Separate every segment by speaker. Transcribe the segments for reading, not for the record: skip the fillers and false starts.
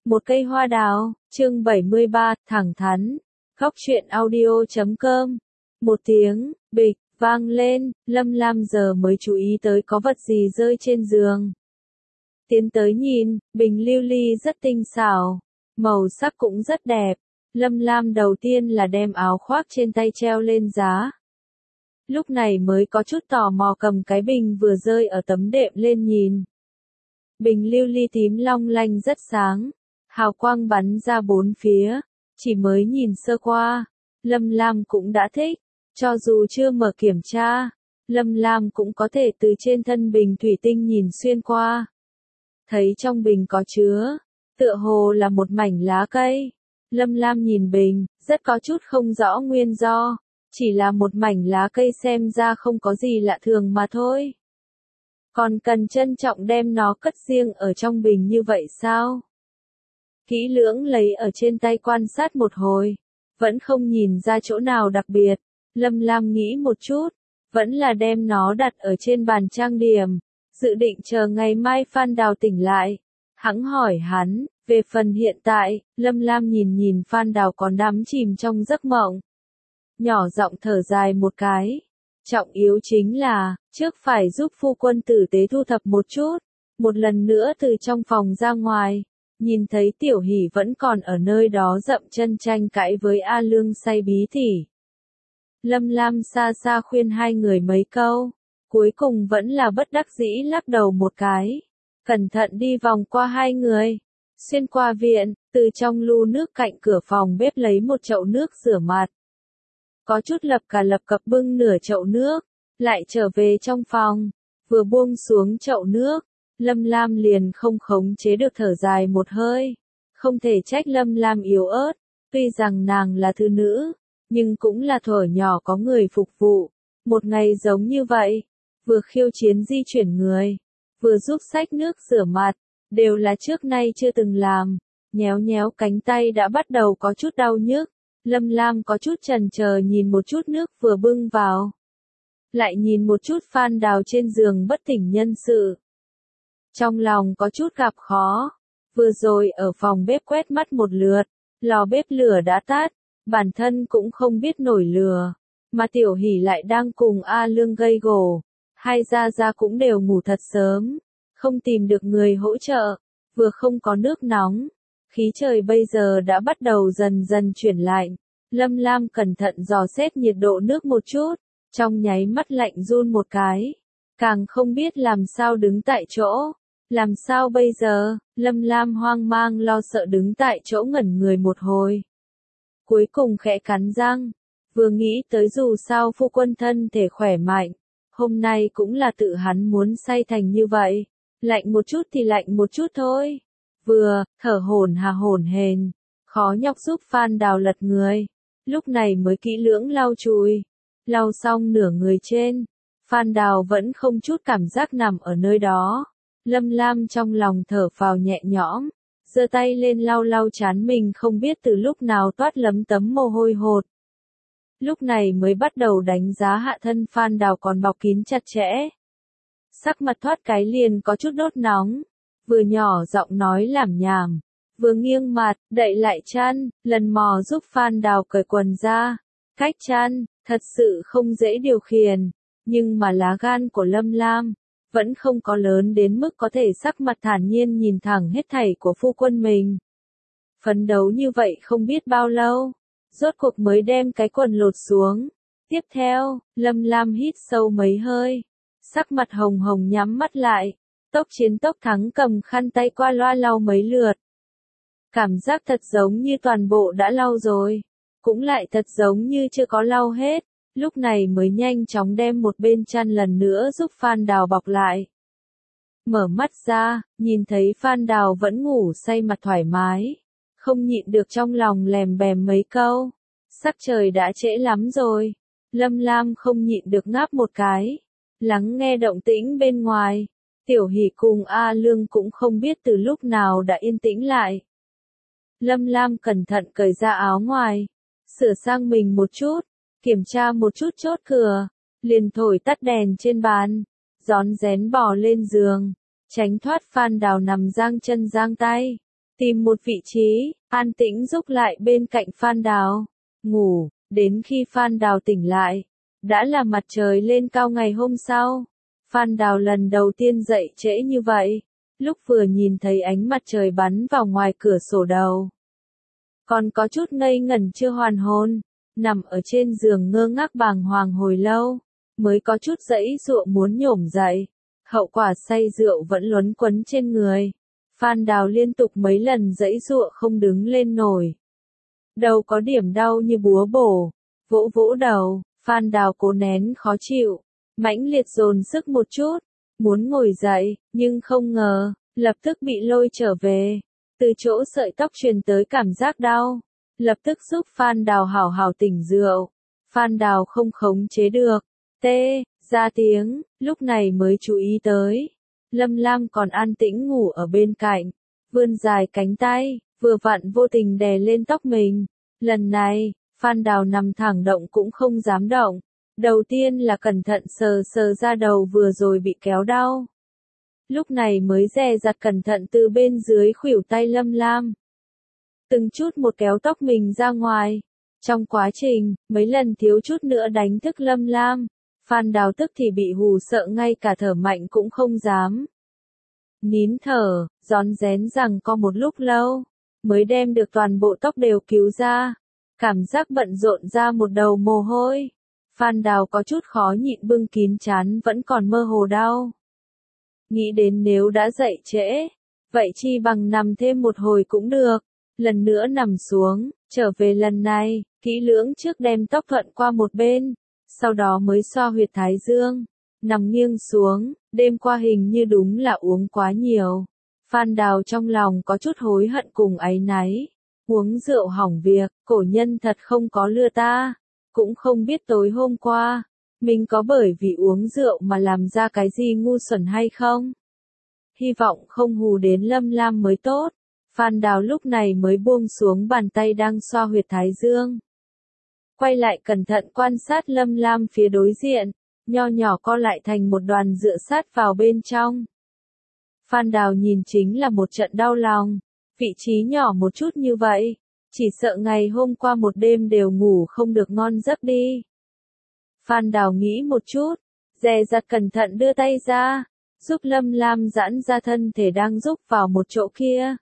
Speaker 1: Một cây hoa đào, chương 73, thẳng thắn. Góc truyện audio.com. Một tiếng, bịch, vang lên, Lâm Lam giờ mới chú ý tới có vật gì rơi trên giường. Tiến tới nhìn, bình lưu ly rất tinh xảo, màu sắc cũng rất đẹp. Lâm Lam đầu tiên là đem áo khoác trên tay treo lên giá. Lúc này mới có chút tò mò cầm cái bình vừa rơi ở tấm đệm lên nhìn. Bình lưu ly tím long lanh rất sáng, hào quang bắn ra bốn phía, chỉ mới nhìn sơ qua, Lâm Lam cũng đã thích, cho dù chưa mở kiểm tra, Lâm Lam cũng có thể từ trên thân bình thủy tinh nhìn xuyên qua. Thấy trong bình có chứa, tựa hồ là một mảnh lá cây. Lâm Lam nhìn bình, rất có chút không rõ nguyên do, chỉ là một mảnh lá cây xem ra không có gì lạ thường mà thôi. Còn cần trân trọng đem nó cất riêng ở trong bình như vậy sao? Kỹ lưỡng lấy ở trên tay quan sát một hồi, vẫn không nhìn ra chỗ nào đặc biệt. Lâm Lam nghĩ một chút, vẫn là đem nó đặt ở trên bàn trang điểm, dự định chờ ngày mai Phan Đào tỉnh lại, hẵng hỏi hắn. Về phần hiện tại, Lâm Lam nhìn Phan Đào còn đắm chìm trong giấc mộng. Nhỏ giọng thở dài một cái. Trọng yếu chính là, trước phải giúp phu quân tử tế thu thập một chút. Một lần nữa từ trong phòng ra ngoài, nhìn thấy Tiểu Hỷ vẫn còn ở nơi đó dậm chân tranh cãi với A Lương say bí tỉ. Lâm Lam xa xa khuyên hai người mấy câu, cuối cùng vẫn là bất đắc dĩ lắc đầu một cái. Cẩn thận đi vòng qua hai người. Xuyên qua viện, từ trong lu nước cạnh cửa phòng bếp lấy một chậu nước rửa mặt. Có chút lập cập bưng nửa chậu nước, lại trở về trong phòng, vừa buông xuống chậu nước, Lâm Lam liền không khống chế được thở dài một hơi. Không thể trách Lâm Lam yếu ớt, tuy rằng nàng là thư nữ, nhưng cũng là thuở nhỏ có người phục vụ. Một ngày giống như vậy, vừa khiêu chiến di chuyển người, vừa giúp xách nước rửa mặt. Đều là trước nay chưa từng làm, nhéo cánh tay đã bắt đầu có chút đau nhức. Lâm Lam có chút chần chờ nhìn một chút nước vừa bưng vào. Lại nhìn một chút Phan Đào trên giường bất tỉnh nhân sự. Trong lòng có chút gặp khó, vừa rồi ở phòng bếp quét mắt một lượt, lò bếp lửa đã tắt, bản thân cũng không biết nổi lửa, mà Tiểu Hỷ lại đang cùng A Lương gây gổ, hai gia gia cũng đều ngủ thật sớm. Không tìm được người hỗ trợ, vừa không có nước nóng, khí trời bây giờ đã bắt đầu dần dần chuyển lạnh. Lâm Lam cẩn thận dò xét nhiệt độ nước một chút, trong nháy mắt lạnh run một cái, càng không biết làm sao đứng tại chỗ. Làm sao bây giờ? Lâm Lam hoang mang lo sợ đứng tại chỗ ngẩn người một hồi. Cuối cùng khẽ cắn răng, vừa nghĩ tới dù sao phu quân thân thể khỏe mạnh, hôm nay cũng là tự hắn muốn say thành như vậy. Lạnh một chút thì lạnh một chút thôi. Vừa, thở hổn hển, khó nhọc giúp Phan Đào lật người. Lúc này mới kỹ lưỡng lau chùi. Lau xong nửa người trên, Phan Đào vẫn không chút cảm giác nằm ở nơi đó. Lâm Lam trong lòng thở phào nhẹ nhõm, giơ tay lên lau trán mình không biết từ lúc nào toát lấm tấm mồ hôi hột. Lúc này mới bắt đầu đánh giá hạ thân Phan Đào còn bọc kín chặt chẽ. Sắc mặt thoát cái liền có chút đốt nóng, vừa nhỏ giọng nói lảm nhảm, vừa nghiêng mặt, đậy lại chăn, lần mò giúp Phan Đào cởi quần ra. Cách chăn, thật sự không dễ điều khiển, nhưng mà lá gan của Lâm Lam, vẫn không có lớn đến mức có thể sắc mặt thản nhiên nhìn thẳng hết thảy của phu quân mình. Phấn đấu như vậy không biết bao lâu, rốt cuộc mới đem cái quần lột xuống. Tiếp theo, Lâm Lam hít sâu mấy hơi. Sắc mặt hồng hồng nhắm mắt lại, tốc chiến tốc thắng cầm khăn tay qua loa lau mấy lượt. Cảm giác thật giống như toàn bộ đã lau rồi, cũng lại thật giống như chưa có lau hết, lúc này mới nhanh chóng đem một bên chăn lần nữa giúp Phan Đào bọc lại. Mở mắt ra, nhìn thấy Phan Đào vẫn ngủ say mặt thoải mái, không nhịn được trong lòng lèm bèm mấy câu. Sắc trời đã trễ lắm rồi, Lâm Lam không nhịn được ngáp một cái. Lắng nghe động tĩnh bên ngoài, Tiểu Hỷ cùng A Lương cũng không biết từ lúc nào đã yên tĩnh lại. Lâm Lam cẩn thận cởi ra áo ngoài, sửa sang mình một chút, kiểm tra một chút chốt cửa, liền thổi tắt đèn trên bàn, rón rén bò lên giường, tránh thoát Phan Đào nằm giang chân giang tay. tìm một vị trí, an tĩnh rúc lại bên cạnh Phan Đào, ngủ, đến khi Phan Đào tỉnh lại, đã là mặt trời lên cao ngày hôm sau. Phan Đào lần đầu tiên dậy trễ như vậy, lúc vừa nhìn thấy ánh mặt trời bắn vào ngoài cửa sổ đầu. Còn có chút ngây ngẩn chưa hoàn hồn, nằm ở trên giường ngơ ngác bàng hoàng hồi lâu, mới có chút giãy giụa muốn nhổm dậy. Hậu quả say rượu vẫn luẩn quẩn trên người. Phan Đào liên tục mấy lần giãy giụa không đứng lên nổi. Đầu có điểm đau như búa bổ, vỗ vỗ đầu, Phan Đào cố nén khó chịu, mãnh liệt dồn sức một chút, muốn ngồi dậy, nhưng không ngờ, lập tức bị lôi trở về. Từ chỗ sợi tóc truyền tới cảm giác đau, lập tức giúp Phan Đào hảo hảo tỉnh rượu. Phan Đào không khống chế được, tê ra tiếng, lúc này mới chú ý tới. Lâm Lam còn an tĩnh ngủ ở bên cạnh, vươn dài cánh tay, vừa vặn vô tình đè lên tóc mình. Lần này, Phan Đào nằm thẳng động cũng không dám động. Đầu tiên là cẩn thận sờ sờ ra đầu vừa rồi bị kéo đau. Lúc này mới dè dặt cẩn thận từ bên dưới khuỷu tay Lâm Lam. Từng chút một kéo tóc mình ra ngoài. Trong quá trình, mấy lần thiếu chút nữa đánh thức Lâm Lam. Phan Đào tức thì bị hù sợ ngay cả thở mạnh cũng không dám. Nín thở, rón rén rằng có một lúc lâu, mới đem được toàn bộ tóc đều cứu ra. Cảm giác bận rộn ra một đầu mồ hôi. Phan Đào có chút khó nhịn bưng kín trán vẫn còn mơ hồ đau. Nghĩ đến nếu đã dậy trễ, vậy chi bằng nằm thêm một hồi cũng được. Lần nữa nằm xuống, trở về lần này, kỹ lưỡng trước đem tóc thuận qua một bên, sau đó mới xoa huyệt thái dương, nằm nghiêng xuống, đêm qua hình như đúng là uống quá nhiều. Phan Đào trong lòng có chút hối hận cùng áy náy, uống rượu hỏng việc, cổ nhân thật không có lừa ta, cũng không biết tối hôm qua, mình có bởi vì uống rượu mà làm ra cái gì ngu xuẩn hay không. Hy vọng không hù đến Lâm Lam mới tốt. Phan Đào lúc này mới buông xuống bàn tay đang xoa huyệt thái dương. Quay lại cẩn thận quan sát Lâm Lam phía đối diện, nho nhỏ co lại thành một đoàn dựa sát vào bên trong. Phan Đào nhìn chính là một trận đau lòng, vị trí nhỏ một chút như vậy, chỉ sợ ngày hôm qua một đêm đều ngủ không được ngon giấc đi. Phan Đào nghĩ một chút, dè dặt cẩn thận đưa tay ra, giúp Lâm Lam giãn ra thân thể đang rúc vào một chỗ kia.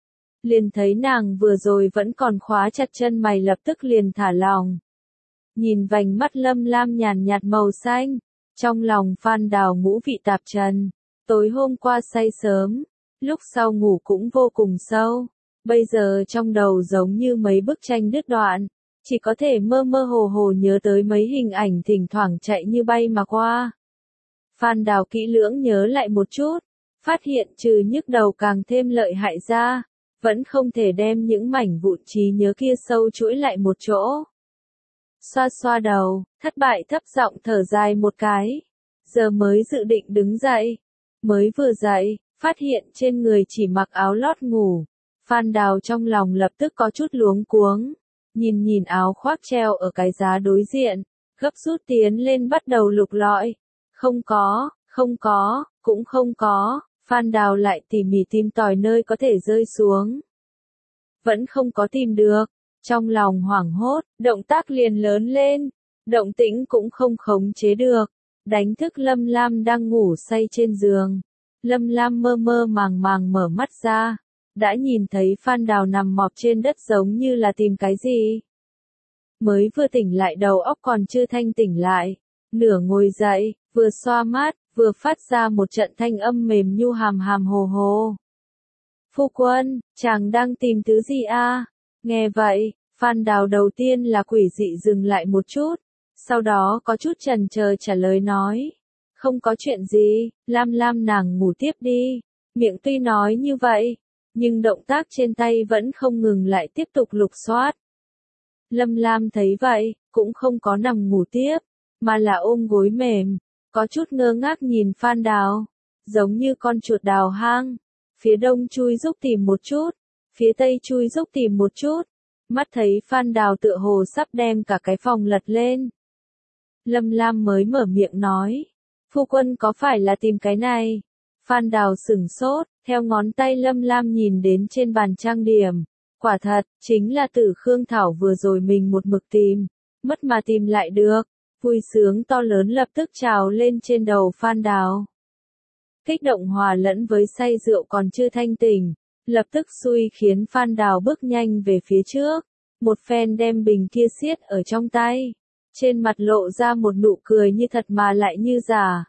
Speaker 1: Liền thấy nàng vừa rồi vẫn còn khóa chặt chân mày lập tức liền thả lỏng. Nhìn vành mắt Lâm Lam nhàn nhạt màu xanh, trong lòng Phan Đào ngũ vị tạp trần. Tối hôm qua say sớm, lúc sau ngủ cũng vô cùng sâu, bây giờ trong đầu giống như mấy bức tranh đứt đoạn, chỉ có thể mơ mơ hồ hồ nhớ tới mấy hình ảnh thỉnh thoảng chạy như bay mà qua. Phan Đào kỹ lưỡng nhớ lại một chút, phát hiện trừ nhức đầu càng thêm lợi hại ra, vẫn không thể đem những mảnh vụn trí nhớ kia sâu chuỗi lại một chỗ. Xoa xoa đầu, thất bại thấp giọng thở dài một cái, giờ mới dự định đứng dậy. Mới vừa dậy, phát hiện trên người chỉ mặc áo lót ngủ. Phan Đào trong lòng lập tức có chút luống cuống. Nhìn áo khoác treo ở cái giá đối diện, gấp rút tiến lên bắt đầu lục lọi. Không có, cũng không có. Phan Đào lại tỉ mỉ tìm tòi nơi có thể rơi xuống. Vẫn không có tìm được. Trong lòng hoảng hốt, động tác liền lớn lên. Động tĩnh cũng không khống chế được. Đánh thức Lâm Lam đang ngủ say trên giường. Lâm Lam mơ mơ màng màng mở mắt ra, đã nhìn thấy Phan Đào nằm mọp trên đất giống như là tìm cái gì. Mới vừa tỉnh lại đầu óc còn chưa thanh tỉnh lại, nửa ngồi dậy, vừa xoa mắt, vừa phát ra một trận thanh âm mềm nhu hàm hàm hồ hồ. Phu quân, chàng đang tìm thứ gì a? Nghe vậy, Phan Đào đầu tiên là quỷ dị dừng lại một chút. Sau đó có chút chần chờ trả lời nói. Không có chuyện gì, Lam nàng ngủ tiếp đi. Miệng tuy nói như vậy, nhưng động tác trên tay vẫn không ngừng lại tiếp tục lục soát. Lâm Lam thấy vậy, cũng không có nằm ngủ tiếp, mà là ôm gối mềm, có chút ngơ ngác nhìn Phan Đào, giống như con chuột đào hang. Phía đông chui rúc tìm một chút, phía tây chui rúc tìm một chút. Mắt thấy Phan Đào tựa hồ sắp đem cả cái phòng lật lên. Lâm Lam mới mở miệng nói, phu quân có phải là tìm cái này? Phan Đào sửng sốt, Theo ngón tay Lâm Lam nhìn đến trên bàn trang điểm. Quả thật, chính là Tử Khương Thảo vừa rồi mình một mực tìm. Mất mà tìm lại được. Vui sướng to lớn lập tức trào lên trên đầu Phan Đào. Kích động hòa lẫn với say rượu còn chưa thanh tỉnh. Lập tức xui khiến Phan Đào bước nhanh về phía trước. Một phen đem bình kia siết ở trong tay. Trên mặt lộ ra một nụ cười như thật mà lại như giả.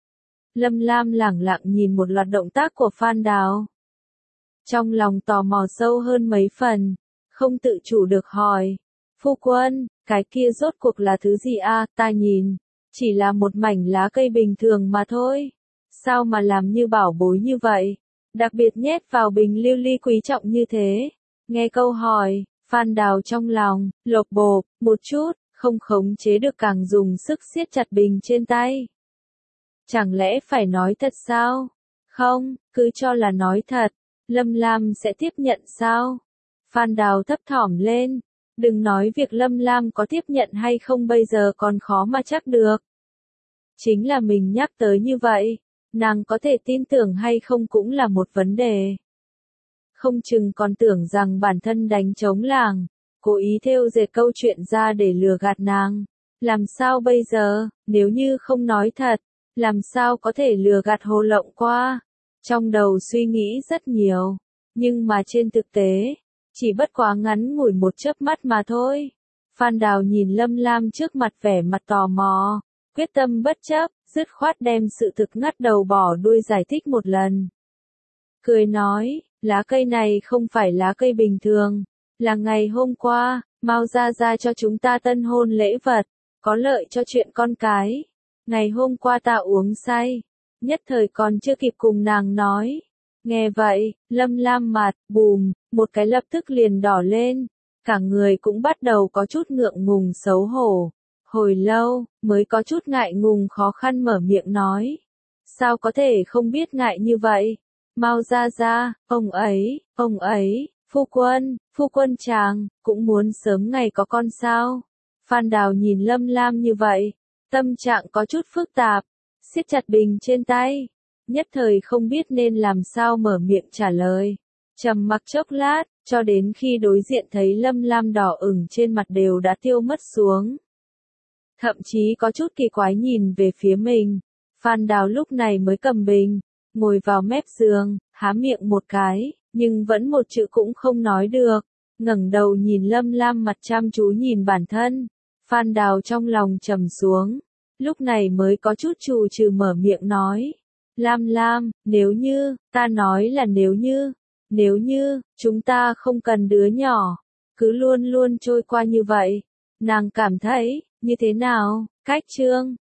Speaker 1: Lâm Lam lẳng lặng nhìn một loạt động tác của Phan Đào. Trong lòng tò mò sâu hơn mấy phần. Không tự chủ được hỏi. Phu quân, cái kia rốt cuộc là thứ gì a? Ta nhìn. Chỉ là một mảnh lá cây bình thường mà thôi. Sao mà làm như bảo bối như vậy? Đặc biệt nhét vào bình lưu ly quý trọng như thế. Nghe câu hỏi, Phan Đào trong lòng, lột bột, một chút, không khống chế được càng dùng sức siết chặt bình trên tay. Chẳng lẽ phải nói thật sao? Không, cứ cho là nói thật. Lâm Lam sẽ tiếp nhận sao? Phan Đào thấp thỏm lên. Đừng nói việc Lâm Lam có tiếp nhận hay không bây giờ còn khó mà chắc được. Chính là mình nhắc tới như vậy. Nàng có thể tin tưởng hay không cũng là một vấn đề. Không chừng còn tưởng rằng bản thân đánh trống làng, cố ý thêu dệt câu chuyện ra để lừa gạt nàng. Làm sao bây giờ, nếu như không nói thật, làm sao có thể lừa gạt Hồ Lộng qua? Trong đầu suy nghĩ rất nhiều, nhưng mà trên thực tế, chỉ bất quá ngắn ngủi một chớp mắt mà thôi. Phan Đào nhìn Lâm Lam trước mặt vẻ mặt tò mò, quyết tâm bất chấp, dứt khoát đem sự thực ngắt đầu bỏ đuôi giải thích một lần. Cười nói, lá cây này không phải lá cây bình thường, là ngày hôm qua, Mao Gia Gia cho chúng ta tân hôn lễ vật, có lợi cho chuyện con cái. Ngày hôm qua ta uống say, nhất thời còn chưa kịp cùng nàng nói. Nghe vậy, Lâm Lam mặt, bùm, một cái lập tức liền đỏ lên, cả người cũng bắt đầu có chút ngượng ngùng xấu hổ. Hồi lâu, mới có chút ngại ngùng khó khăn mở miệng nói. Sao có thể không biết ngại như vậy? Mao Gia Gia, ông ấy, phu quân chàng, cũng muốn sớm ngày có con sao? Phan Đào nhìn Lâm Lam như vậy, tâm trạng có chút phức tạp, siết chặt bình trên tay, nhất thời không biết nên làm sao mở miệng trả lời. Trầm mặc chốc lát, cho đến khi đối diện thấy Lâm Lam đỏ ửng trên mặt đều đã tiêu mất xuống. Thậm chí có chút kỳ quái nhìn về phía mình. Phan Đào lúc này mới cầm bình, ngồi vào mép giường, há miệng một cái, nhưng vẫn một chữ cũng không nói được. Ngẩng đầu nhìn Lâm Lam mặt chăm chú nhìn bản thân. Phan Đào trong lòng trầm xuống, lúc này mới có chút trù trừ mở miệng nói. Lam, nếu như, ta nói là nếu như, chúng ta không cần đứa nhỏ, cứ luôn luôn trôi qua như vậy, nàng cảm thấy, như thế nào, cách chương